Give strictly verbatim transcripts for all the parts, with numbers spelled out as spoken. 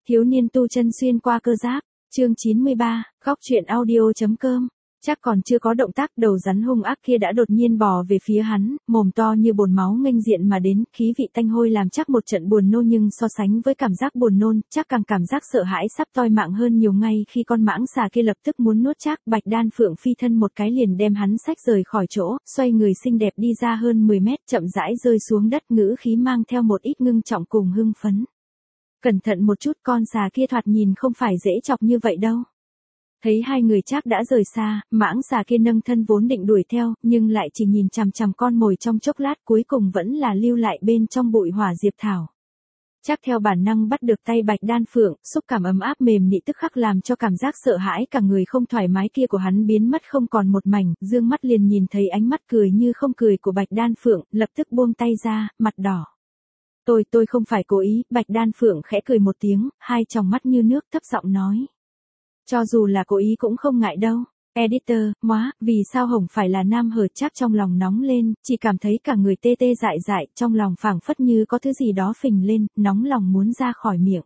Thiếu niên tu chân xuyên qua cơ giáp, chương chín mươi ba, góc truyện audio.com. Chắc còn chưa có động tác, đầu rắn hung ác kia đã đột nhiên bò về phía hắn, mồm to như bồn máu nghênh diện mà đến, khí vị tanh hôi làm chắc một trận buồn nôn, nhưng so sánh với cảm giác buồn nôn, chắc càng cảm giác sợ hãi sắp toi mạng hơn nhiều. Ngay khi con mãng xà kia lập tức muốn nuốt chắc, Bạch Đan Phượng phi thân một cái liền đem hắn xách rời khỏi chỗ, xoay người xinh đẹp đi ra hơn mười mét, chậm rãi rơi xuống đất, ngữ khí mang theo một ít ngưng trọng cùng hưng phấn. Cẩn thận một chút, con xà kia thoạt nhìn không phải dễ chọc như vậy đâu. Thấy hai người chắc đã rời xa, mãng xà kia nâng thân vốn định đuổi theo, nhưng lại chỉ nhìn chằm chằm con mồi trong chốc lát, cuối cùng vẫn là lưu lại bên trong bụi hỏa diệp thảo. Chắc theo bản năng bắt được tay Bạch Đan Phượng, xúc cảm ấm áp mềm nị tức khắc làm cho cảm giác sợ hãi cả người không thoải mái kia của hắn biến mất không còn một mảnh, dương mắt liền nhìn thấy ánh mắt cười như không cười của Bạch Đan Phượng, lập tức buông tay ra, mặt đỏ. Tôi, tôi không phải cố ý, Bạch Đan Phượng khẽ cười một tiếng, hai tròng mắt như nước, thấp giọng nói. Cho dù là cố ý cũng không ngại đâu. Editor, móa, vì sao Hồng phải là nam hở? Chắc trong lòng nóng lên, chỉ cảm thấy cả người tê tê dại dại, trong lòng phảng phất như có thứ gì đó phình lên, nóng lòng muốn ra khỏi miệng.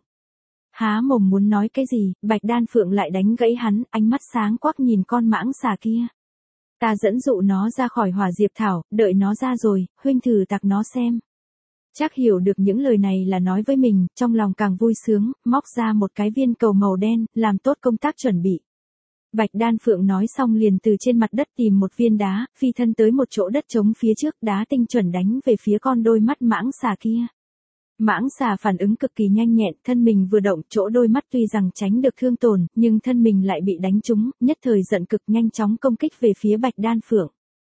Há mồm muốn nói cái gì, Bạch Đan Phượng lại đánh gãy hắn, ánh mắt sáng quắc nhìn con mãng xà kia. Ta dẫn dụ nó ra khỏi hỏa diệp thảo, đợi nó ra rồi, huynh thử tạc nó xem. Chắc hiểu được những lời này là nói với mình, trong lòng càng vui sướng, móc ra một cái viên cầu màu đen, làm tốt công tác chuẩn bị. Bạch Đan Phượng nói xong liền từ trên mặt đất tìm một viên đá, phi thân tới một chỗ đất trống phía trước, đá tinh chuẩn đánh về phía con đôi mắt mãng xà kia. Mãng xà phản ứng cực kỳ nhanh nhẹn, thân mình vừa động, chỗ đôi mắt tuy rằng tránh được thương tổn, nhưng thân mình lại bị đánh trúng, nhất thời giận cực nhanh chóng công kích về phía Bạch Đan Phượng.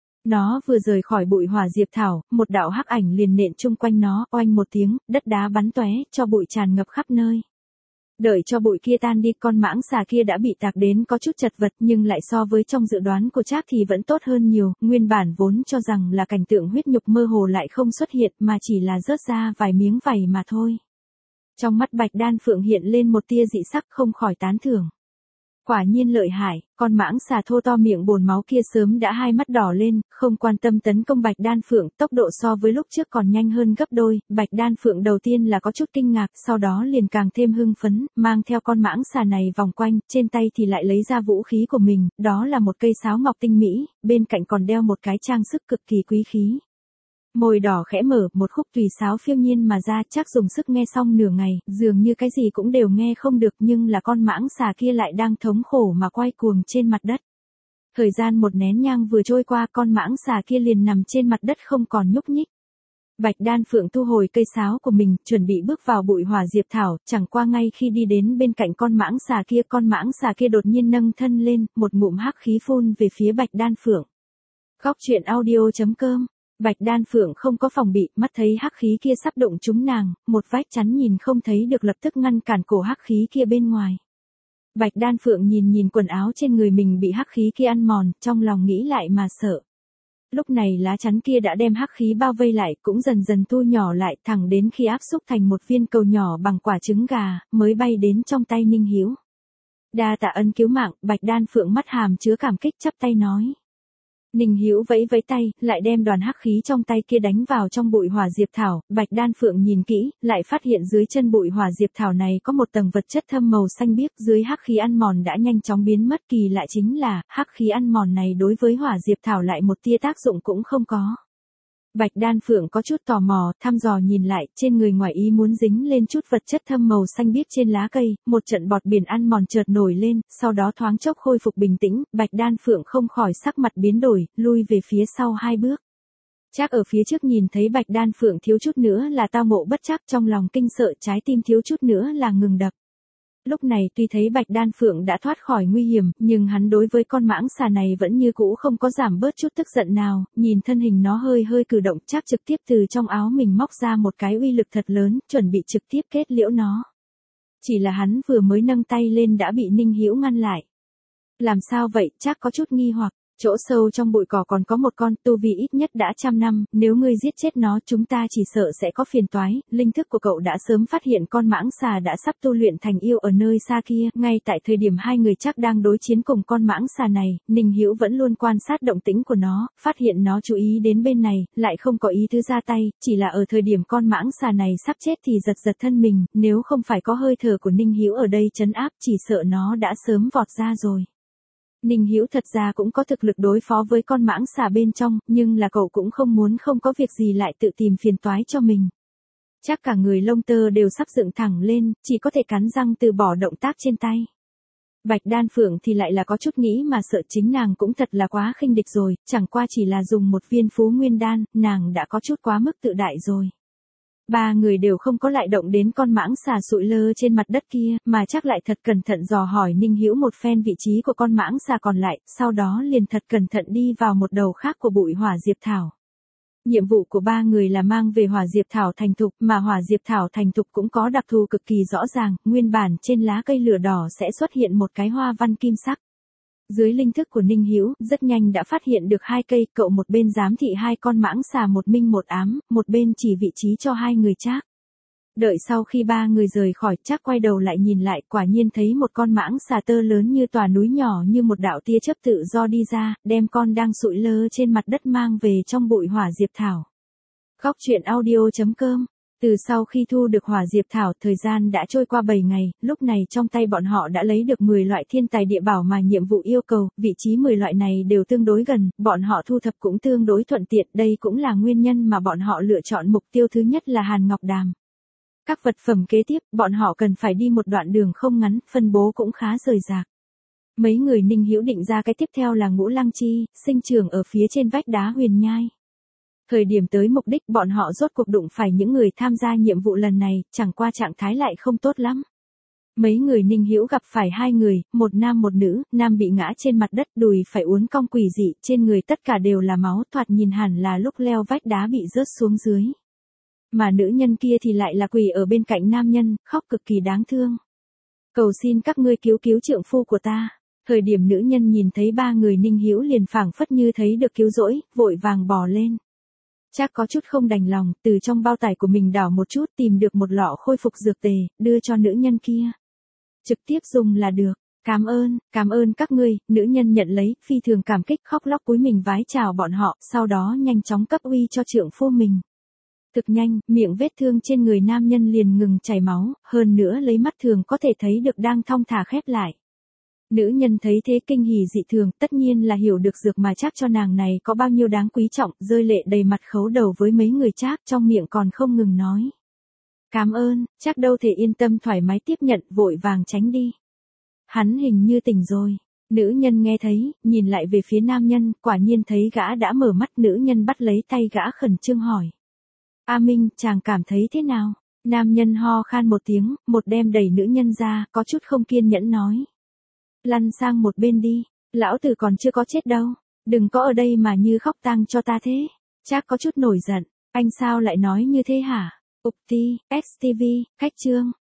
Nó vừa rời khỏi bụi hỏa diệp thảo, một đạo hắc ảnh liền nện chung quanh nó, oanh một tiếng, đất đá bắn tóe, cho bụi tràn ngập khắp nơi. Đợi cho bụi kia tan đi, con mãng xà kia đã bị tạc đến có chút chật vật, nhưng lại so với trong dự đoán của Trác thì vẫn tốt hơn nhiều, nguyên bản vốn cho rằng là cảnh tượng huyết nhục mơ hồ lại không xuất hiện mà chỉ là rớt ra vài miếng vảy mà thôi. Trong mắt Bạch Đan Phượng hiện lên một tia dị sắc, không khỏi tán thưởng. Quả nhiên lợi hại, con mãng xà thô to miệng bồn máu kia sớm đã hai mắt đỏ lên, không quan tâm tấn công Bạch Đan Phượng, tốc độ so với lúc trước còn nhanh hơn gấp đôi. Bạch Đan Phượng đầu tiên là có chút kinh ngạc, sau đó liền càng thêm hưng phấn, mang theo con mãng xà này vòng quanh, trên tay thì lại lấy ra vũ khí của mình, đó là một cây sáo ngọc tinh mỹ, bên cạnh còn đeo một cái trang sức cực kỳ quý khí. Môi đỏ khẽ mở, một khúc tùy sáo phiêu nhiên mà ra, Chắc dùng sức nghe xong nửa ngày, dường như cái gì cũng đều nghe không được, nhưng là con mãng xà kia lại đang thống khổ mà quay cuồng trên mặt đất. Thời gian một nén nhang vừa trôi qua, con mãng xà kia liền nằm trên mặt đất không còn nhúc nhích. Bạch Đan Phượng thu hồi cây sáo của mình, chuẩn bị bước vào bụi hỏa diệp thảo, chẳng qua ngay khi đi đến bên cạnh con mãng xà kia, con mãng xà kia đột nhiên nâng thân lên, một ngụm hắc khí phun về phía Bạch Đan Phượng. Góc truyện audio.com. Bạch Đan Phượng không có phòng bị, mắt thấy hắc khí kia sắp đụng trúng nàng, một vách chắn nhìn không thấy được lập tức ngăn cản cổ hắc khí kia bên ngoài. Bạch Đan Phượng nhìn nhìn quần áo trên người mình bị hắc khí kia ăn mòn, trong lòng nghĩ lại mà sợ. Lúc này lá chắn kia đã đem hắc khí bao vây lại, cũng dần dần thu nhỏ lại, thẳng đến khi áp xúc thành một viên cầu nhỏ bằng quả trứng gà, mới bay đến trong tay Ninh Hữu. Đa tạ ân cứu mạng, Bạch Đan Phượng mắt hàm chứa cảm kích chắp tay nói. Ninh Hữu vẫy vẫy tay, lại đem đoàn hắc khí trong tay kia đánh vào trong bụi hỏa diệp thảo, Bạch Đan Phượng nhìn kỹ, lại phát hiện dưới chân bụi hỏa diệp thảo này có một tầng vật chất thâm màu xanh biếc, dưới hắc khí ăn mòn đã nhanh chóng biến mất, kỳ lạ chính là, hắc khí ăn mòn này đối với hỏa diệp thảo lại một tia tác dụng cũng không có. Bạch Đan Phượng có chút tò mò, thăm dò nhìn lại, trên người ngoài ý muốn dính lên chút vật chất thâm màu xanh biếc trên lá cây, một trận bọt biển ăn mòn chợt nổi lên, sau đó thoáng chốc khôi phục bình tĩnh, Bạch Đan Phượng không khỏi sắc mặt biến đổi, lui về phía sau hai bước. Chắc ở phía trước nhìn thấy Bạch Đan Phượng thiếu chút nữa là tao ngộ bất trắc, trong lòng kinh sợ, trái tim thiếu chút nữa là ngừng đập. Lúc này tuy thấy Bạch Đan Phượng đã thoát khỏi nguy hiểm, nhưng hắn đối với con mãng xà này vẫn như cũ không có giảm bớt chút tức giận nào, nhìn thân hình nó hơi hơi cử động, Chắc trực tiếp từ trong áo mình móc ra một cái uy lực thật lớn, chuẩn bị trực tiếp kết liễu nó. Chỉ là hắn vừa mới nâng tay lên đã bị Ninh Hữu ngăn lại. Làm sao vậy? Chắc có chút nghi hoặc, Chỗ sâu trong bụi cỏ còn có một con, tu vi ít nhất đã trăm năm, nếu ngươi giết chết nó chúng ta chỉ sợ sẽ có phiền toái. Linh thức của cậu đã sớm phát hiện con mãng xà đã sắp tu luyện thành yêu ở nơi xa kia, ngay tại thời điểm hai người chắc đang đối chiến cùng con mãng xà này, Ninh Hữu vẫn luôn quan sát động tĩnh của nó, phát hiện nó chú ý đến bên này, lại không có ý tứ ra tay, chỉ là ở thời điểm con mãng xà này sắp chết thì giật giật thân mình, nếu không phải có hơi thở của Ninh Hữu ở đây trấn áp, chỉ sợ nó đã sớm vọt ra rồi. Ninh Hữu thật ra cũng có thực lực đối phó với con mãng xà bên trong, nhưng là cậu cũng không muốn không có việc gì lại tự tìm phiền toái cho mình. Chắc cả người lông tơ đều sắp dựng thẳng lên, chỉ có thể cắn răng từ bỏ động tác trên tay. Bạch Đan Phượng thì lại là có chút nghĩ mà sợ chính nàng cũng thật là quá khinh địch rồi, chẳng qua chỉ là dùng một viên phú nguyên đan, nàng đã có chút quá mức tự đại rồi. Ba người đều không có lại động đến con mãng xà sụi lơ trên mặt đất kia, mà chắc lại thật cẩn thận dò hỏi Ninh Hữu một phen vị trí của con mãng xà còn lại, sau đó liền thật cẩn thận đi vào một đầu khác của bụi hỏa diệp thảo. Nhiệm vụ của ba người là mang về hỏa diệp thảo thành thục, mà hỏa diệp thảo thành thục cũng có đặc thù cực kỳ rõ ràng, nguyên bản trên lá cây lửa đỏ sẽ xuất hiện một cái hoa văn kim sắc. Dưới linh thức của Ninh Hữu, rất nhanh đã phát hiện được hai cây, cậu một bên giám thị hai con mãng xà một minh một ám, một bên chỉ vị trí cho hai người Trác. Đợi sau khi ba người rời khỏi, Trác quay đầu lại nhìn lại, quả nhiên thấy một con mãng xà tơ lớn như tòa núi nhỏ như một đạo tia chớp tự do đi ra, đem con đang sụi lơ trên mặt đất mang về trong bụi hỏa diệp thảo. Góc truyện audio chấm com. Từ sau khi thu được hỏa diệp thảo, thời gian đã trôi qua bảy ngày, lúc này trong tay bọn họ đã lấy được mười loại thiên tài địa bảo mà nhiệm vụ yêu cầu, vị trí mười loại này đều tương đối gần, bọn họ thu thập cũng tương đối thuận tiện, đây cũng là nguyên nhân mà bọn họ lựa chọn mục tiêu thứ nhất là Hàn Ngọc Đàm. Các vật phẩm kế tiếp, bọn họ cần phải đi một đoạn đường không ngắn, phân bố cũng khá rời rạc. Mấy người Ninh Hữu định ra cái tiếp theo là Ngũ Lăng Chi, sinh trưởng ở phía trên vách đá huyền nhai. Thời điểm tới mục đích bọn họ rốt cuộc đụng phải những người tham gia nhiệm vụ lần này, chẳng qua trạng thái lại không tốt lắm. Mấy người Ninh Hữu gặp phải hai người, một nam một nữ, nam bị ngã trên mặt đất, đùi phải uốn cong quỷ dị, trên người tất cả đều là máu, thoạt nhìn hẳn là lúc leo vách đá bị rớt xuống dưới. Mà nữ nhân kia thì lại là quỷ ở bên cạnh nam nhân, khóc cực kỳ đáng thương. Cầu xin các ngươi cứu cứu trượng phu của ta. Thời điểm nữ nhân nhìn thấy ba người Ninh Hữu liền phảng phất như thấy được cứu rỗi, vội vàng bò lên. Chắc có chút không đành lòng, từ trong bao tải của mình đảo một chút tìm được một lọ khôi phục dược tề, đưa cho nữ nhân kia. Trực tiếp dùng là được. Cảm ơn, cảm ơn các ngươi, nữ nhân nhận lấy, phi thường cảm kích khóc lóc cúi mình vái chào bọn họ, sau đó nhanh chóng cấp uy cho trượng phu mình. Thực nhanh, miệng vết thương trên người nam nhân liền ngừng chảy máu, hơn nữa lấy mắt thường có thể thấy được đang thong thả khép lại. Nữ nhân thấy thế kinh hỉ dị thường, tất nhiên là hiểu được dược mà Trác cho nàng này có bao nhiêu đáng quý trọng, rơi lệ đầy mặt khấu đầu với mấy người Trác, trong miệng còn không ngừng nói. Cảm ơn, Trác đâu thể yên tâm thoải mái tiếp nhận, vội vàng tránh đi. Hắn hình như tỉnh rồi. Nữ nhân nghe thấy, nhìn lại về phía nam nhân, quả nhiên thấy gã đã mở mắt, nữ nhân bắt lấy tay gã khẩn trương hỏi. A Minh, chàng cảm thấy thế nào? Nam nhân ho khan một tiếng, một đem đẩy nữ nhân ra, có chút không kiên nhẫn nói. Lăn sang một bên đi, lão tử còn chưa có chết đâu, đừng có ở đây mà như khóc tang cho ta thế. Trác có chút nổi giận, anh sao lại nói như thế hả? Ục ti, ích ti vi, khách chương.